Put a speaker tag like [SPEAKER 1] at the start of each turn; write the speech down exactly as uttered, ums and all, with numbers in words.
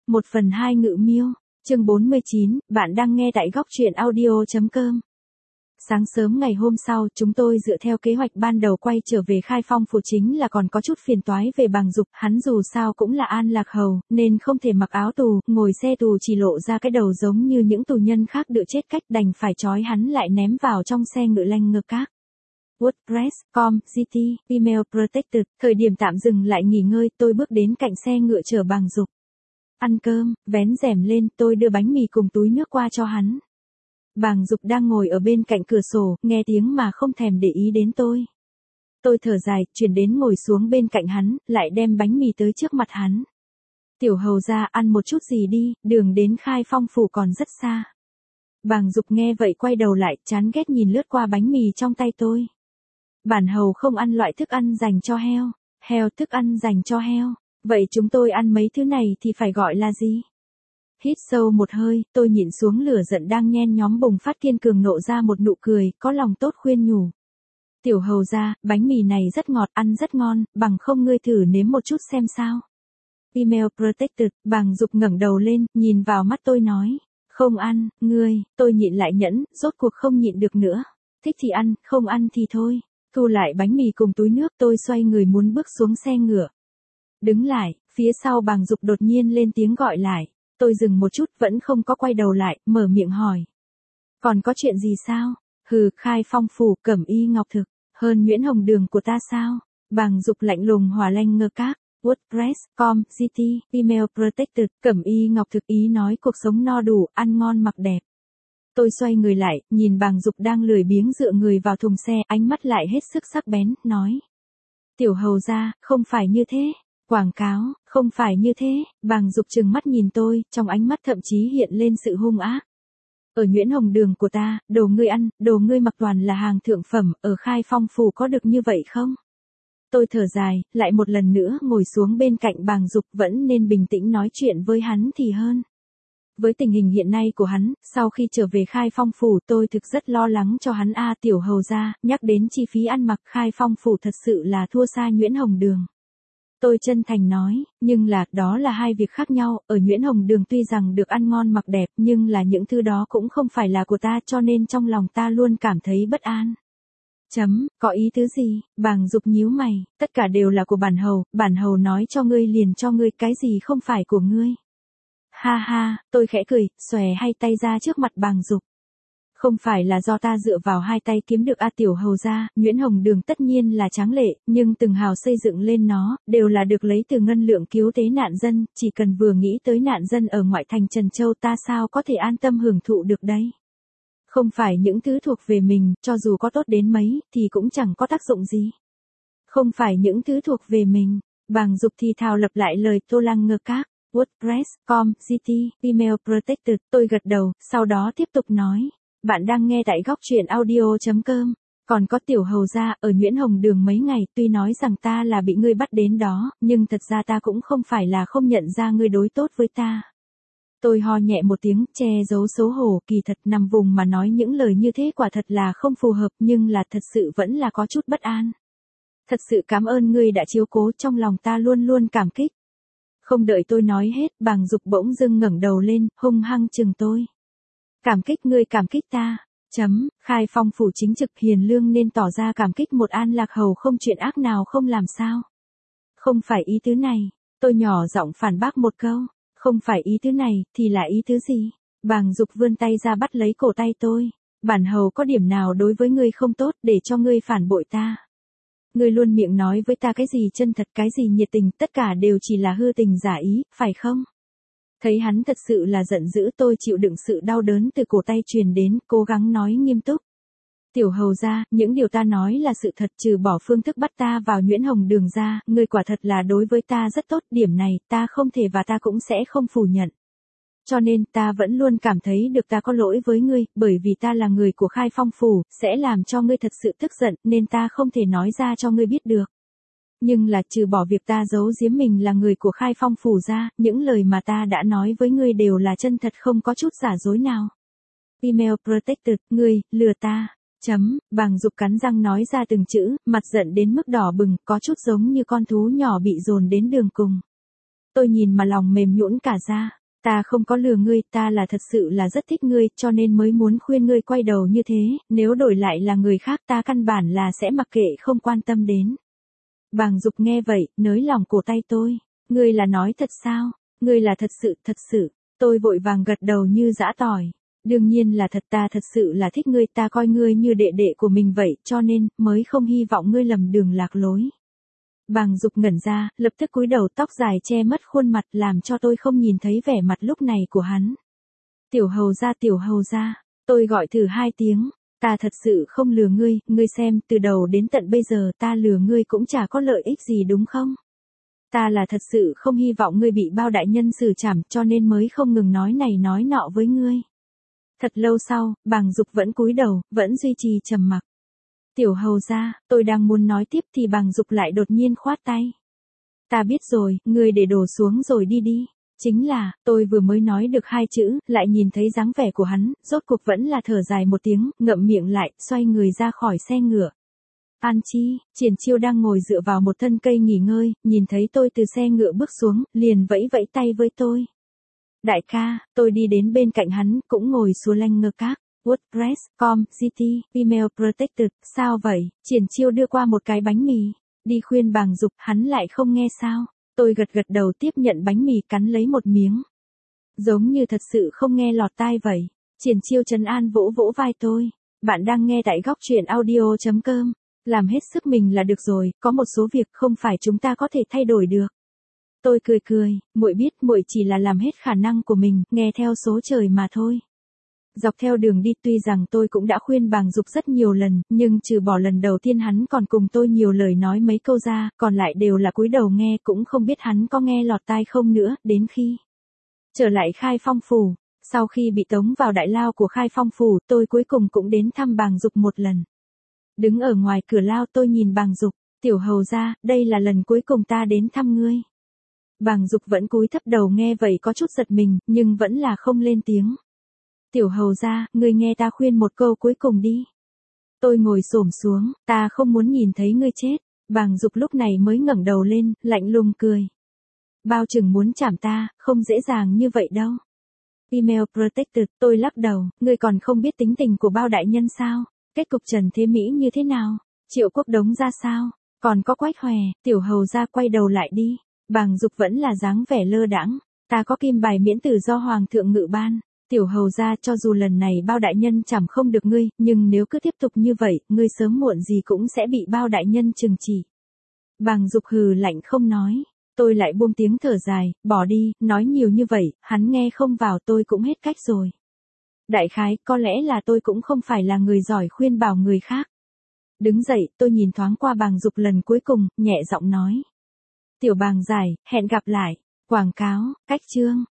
[SPEAKER 1] một phần hai Ngự Miêu, chương bốn mươi chín, bạn đang nghe tại góc truyện audio.com. Sáng sớm ngày hôm sau, chúng tôi dựa theo kế hoạch ban đầu quay trở về Khai Phong Phủ, chính là còn có chút phiền toái về Bàng Dục, hắn dù sao cũng là An Lạc Hầu, nên không thể mặc áo tù, ngồi xe tù chỉ lộ ra cái đầu giống như những tù nhân khác đựa chết cách, đành phải trói hắn lại ném vào trong xe ngựa lanh ngược các. WordPress, com, giê tê, Email Protected, thời điểm tạm dừng lại nghỉ ngơi, tôi bước đến cạnh xe ngựa chở Bàng Dục. Ăn cơm, vén rèm lên, tôi đưa bánh mì cùng túi nước qua cho hắn. Bàng Dục đang ngồi ở bên cạnh cửa sổ, nghe tiếng mà không thèm để ý đến tôi. Tôi thở dài, chuyển đến ngồi xuống bên cạnh hắn, lại đem bánh mì tới trước mặt hắn. Tiểu hầu ra, ăn một chút gì đi, đường đến Khai Phong Phủ còn rất xa. Bàng Dục nghe vậy quay đầu lại, chán ghét nhìn lướt qua bánh mì trong tay tôi. Bản hầu không ăn loại thức ăn dành cho heo. Heo, thức ăn dành cho heo. Vậy chúng tôi ăn mấy thứ này thì phải gọi là gì? Hít sâu một hơi, tôi nhìn xuống lửa giận đang nhen nhóm bùng phát, kiên cường nộ ra một nụ cười, có lòng tốt khuyên nhủ. Tiểu hầu ra, bánh mì này rất ngọt, ăn rất ngon, bằng không ngươi thử nếm một chút xem sao. Email Protected, Bàng Dục ngẩng đầu lên, nhìn vào mắt tôi nói. Không ăn, ngươi, tôi nhịn lại nhẫn, rốt cuộc không nhịn được nữa. Thích thì ăn, không ăn thì thôi. Thu lại bánh mì cùng túi nước, tôi xoay người muốn bước xuống xe ngựa. Đứng lại, phía sau Bàng Dục đột nhiên lên tiếng gọi lại. Tôi dừng một chút, vẫn không có quay đầu lại, mở miệng hỏi. Còn có chuyện gì sao? Hừ, Khai Phong Phủ, Cẩm Y Ngọc Thực, hơn nhuyễn hồng đường của ta sao? Bàng Dục lạnh lùng hòa lanh ngơ các. WordPress, com, giê tê, Email Protected, Cẩm Y Ngọc Thực, ý nói cuộc sống no đủ, ăn ngon mặc đẹp. Tôi xoay người lại, nhìn Bàng Dục đang lười biếng dựa người vào thùng xe, ánh mắt lại hết sức sắc bén, nói. Tiểu hầu ra, không phải như thế. Quảng cáo, không phải như thế. Bàng Dục trừng mắt nhìn tôi, trong ánh mắt thậm chí hiện lên sự hung ác. Ở nhuyễn hồng đường của ta, đồ ngươi ăn, đồ ngươi mặc toàn là hàng thượng phẩm, ở Khai Phong Phủ có được như vậy không? Tôi thở dài, lại một lần nữa ngồi xuống bên cạnh Bàng Dục, vẫn nên bình tĩnh nói chuyện với hắn thì hơn. Với tình hình hiện nay của hắn, sau khi trở về Khai Phong Phủ tôi thực rất lo lắng cho hắn. A tiểu hầu ra, nhắc đến chi phí ăn mặc, Khai Phong Phủ thật sự là thua xa nhuyễn hồng đường. Tôi chân thành nói, nhưng là, đó là hai việc khác nhau, ở nhuyễn hồng đường tuy rằng được ăn ngon mặc đẹp, nhưng là những thứ đó cũng không phải là của ta, cho nên trong lòng ta luôn cảm thấy bất an. Chấm, có ý tứ gì? Bàng Dục nhíu mày, tất cả đều là của bản hầu, bản hầu nói cho ngươi liền cho ngươi, cái gì không phải của ngươi. Ha ha, tôi khẽ cười, xòe hai tay ra trước mặt Bàng Dục. Không phải là do ta dựa vào hai tay kiếm được. A tiểu hầu ra, nhuyễn hồng đường tất nhiên là tráng lệ, nhưng từng hào xây dựng lên nó, đều là được lấy từ ngân lượng cứu tế nạn dân, chỉ cần vừa nghĩ tới nạn dân ở ngoại thành Trần Châu ta sao có thể an tâm hưởng thụ được đây. Không phải những thứ thuộc về mình, cho dù có tốt đến mấy, thì cũng chẳng có tác dụng gì. Không phải những thứ thuộc về mình. Bàng Dục thì thào lặp lại lời Tô Lăng ngơ các. WordPress, com, giê tê, Email Protected, tôi gật đầu, sau đó tiếp tục nói. Bạn đang nghe tại góc truyện audio.com. Còn có tiểu hầu ra, ở nhuyễn hồng đường mấy ngày, tuy nói rằng ta là bị ngươi bắt đến đó, nhưng thật ra ta cũng không phải là không nhận ra ngươi đối tốt với ta. Tôi ho nhẹ một tiếng, che giấu xấu hổ, kỳ thật nằm vùng mà nói những lời như thế quả thật là không phù hợp, nhưng là thật sự vẫn là có chút bất an. Thật sự cảm ơn ngươi đã chiếu cố, trong lòng ta luôn luôn cảm kích. Không đợi tôi nói hết, Bàng Dục bỗng dưng ngẩng đầu lên, hung hăng chừng tôi. Cảm kích ngươi, cảm kích ta. Chấm, Khai Phong Phủ chính trực hiền lương nên tỏ ra cảm kích một An Lạc Hầu không chuyện ác nào không làm sao. Không phải ý tứ này, tôi nhỏ giọng phản bác một câu. Không phải ý tứ này, thì là ý tứ gì? Bàng Dục vươn tay ra bắt lấy cổ tay tôi. Bản hầu có điểm nào đối với ngươi không tốt để cho ngươi phản bội ta? Ngươi luôn miệng nói với ta cái gì chân thật, cái gì nhiệt tình, tất cả đều chỉ là hư tình giả ý, phải không? Thấy hắn thật sự là giận dữ, tôi chịu đựng sự đau đớn từ cổ tay truyền đến, cố gắng nói nghiêm túc. Tiểu hầu ra, những điều ta nói là sự thật, trừ bỏ phương thức bắt ta vào nhuyễn hồng đường ra, ngươi quả thật là đối với ta rất tốt, điểm này ta không thể và ta cũng sẽ không phủ nhận. Cho nên ta vẫn luôn cảm thấy được ta có lỗi với ngươi, bởi vì ta là người của Khai Phong Phủ, sẽ làm cho ngươi thật sự tức giận, nên ta không thể nói ra cho ngươi biết được. Nhưng là trừ bỏ việc ta giấu giếm mình là người của Khai Phong Phủ ra, những lời mà ta đã nói với ngươi đều là chân thật, không có chút giả dối nào. Email Protected, ngươi, lừa ta. Chấm, Bàng Dục cắn răng nói ra từng chữ, mặt giận đến mức đỏ bừng, có chút giống như con thú nhỏ bị dồn đến đường cùng. Tôi nhìn mà lòng mềm nhũn cả ra. Ta không có lừa ngươi, ta là thật sự là rất thích ngươi, cho nên mới muốn khuyên ngươi quay đầu như thế, nếu đổi lại là người khác ta căn bản là sẽ mặc kệ không quan tâm đến. Bàng Dục nghe vậy, nới lòng cổ tay tôi. Ngươi là nói thật sao? Ngươi là thật sự, thật sự. Tôi vội vàng gật đầu như giã tỏi. Đương nhiên là thật, ta thật sự là thích ngươi, ta coi ngươi như đệ đệ của mình vậy, cho nên, mới không hy vọng ngươi lầm đường lạc lối. Bàng Dục ngẩn ra, lập tức cúi đầu, tóc dài che mất khuôn mặt, làm cho tôi không nhìn thấy vẻ mặt lúc này của hắn. Tiểu hầu gia, tiểu hầu gia, tôi gọi thử hai tiếng. Ta thật sự không lừa ngươi, ngươi xem, từ đầu đến tận bây giờ ta lừa ngươi cũng chả có lợi ích gì đúng không? Ta là thật sự không hy vọng ngươi bị bao đại nhân xử trảm, cho nên mới không ngừng nói này nói nọ với ngươi. Thật lâu sau, Bàng Dục vẫn cúi đầu, vẫn duy trì trầm mặc. Tiểu hầu gia, tôi đang muốn nói tiếp thì Bàng Dục lại đột nhiên khoát tay. Ta biết rồi, ngươi để đổ xuống rồi đi đi. Chính là, tôi vừa mới nói được hai chữ, lại nhìn thấy dáng vẻ của hắn, rốt cuộc vẫn là thở dài một tiếng, ngậm miệng lại, xoay người ra khỏi xe ngựa. An Chi, Triển Chiêu đang ngồi dựa vào một thân cây nghỉ ngơi, nhìn thấy tôi từ xe ngựa bước xuống, liền vẫy vẫy tay với tôi. Đại ca, tôi đi đến bên cạnh hắn, cũng ngồi xuống lanh ngơ các. WordPress, com, giê tê, email protected, sao vậy? Triển Chiêu đưa qua một cái bánh mì. Đi khuyên Bàng Dục, hắn lại không nghe sao? Tôi gật gật đầu tiếp nhận bánh mì cắn lấy một miếng. Giống như thật sự không nghe lọt tai vậy. Triển Chiêu trấn an vỗ vỗ vai tôi. Bạn đang nghe tại góc truyện audio chấm com. Làm hết sức mình là được rồi, có một số việc không phải chúng ta có thể thay đổi được. Tôi cười cười, muội biết muội chỉ là làm hết khả năng của mình, nghe theo số trời mà thôi. Dọc theo đường đi tuy rằng tôi cũng đã khuyên Bàng Dục rất nhiều lần, nhưng trừ bỏ lần đầu tiên hắn còn cùng tôi nhiều lời nói mấy câu ra, còn lại đều là cúi đầu nghe, cũng không biết hắn có nghe lọt tai không nữa, đến khi trở lại Khai Phong Phủ. Sau khi bị tống vào đại lao của Khai Phong Phủ, tôi cuối cùng cũng đến thăm Bàng Dục một lần. Đứng ở ngoài cửa lao tôi nhìn Bàng Dục, tiểu hầu gia, đây là lần cuối cùng ta đến thăm ngươi. Bàng Dục vẫn cúi thấp đầu nghe vậy có chút giật mình, nhưng vẫn là không lên tiếng. Tiểu hầu gia, ngươi nghe ta khuyên một câu cuối cùng đi. Tôi ngồi xổm xuống, ta không muốn nhìn thấy ngươi chết. Bàng Dục lúc này mới ngẩng đầu lên, lạnh lùng cười. Bao chừng muốn chảm ta, không dễ dàng như vậy đâu. Email protected, tôi lắc đầu, ngươi còn không biết tính tình của bao đại nhân sao? Kết cục Trần Thế Mỹ như thế nào? Triệu Quốc Đống ra sao? Còn có Quách Hòe, tiểu hầu gia quay đầu lại đi. Bàng Dục vẫn là dáng vẻ lơ đãng. Ta có kim bài miễn tử do Hoàng thượng ngự ban. Tiểu hầu gia, cho dù lần này bao đại nhân chảm không được ngươi, nhưng nếu cứ tiếp tục như vậy, ngươi sớm muộn gì cũng sẽ bị bao đại nhân trừng trị. Bàng Dục hừ lạnh không nói. Tôi lại buông tiếng thở dài, bỏ đi, nói nhiều như vậy, hắn nghe không vào tôi cũng hết cách rồi. Đại khái, có lẽ là tôi cũng không phải là người giỏi khuyên bảo người khác. Đứng dậy, tôi nhìn thoáng qua Bàng Dục lần cuối cùng, nhẹ giọng nói. Tiểu Bàng giải, hẹn gặp lại. Quảng cáo, cách chương.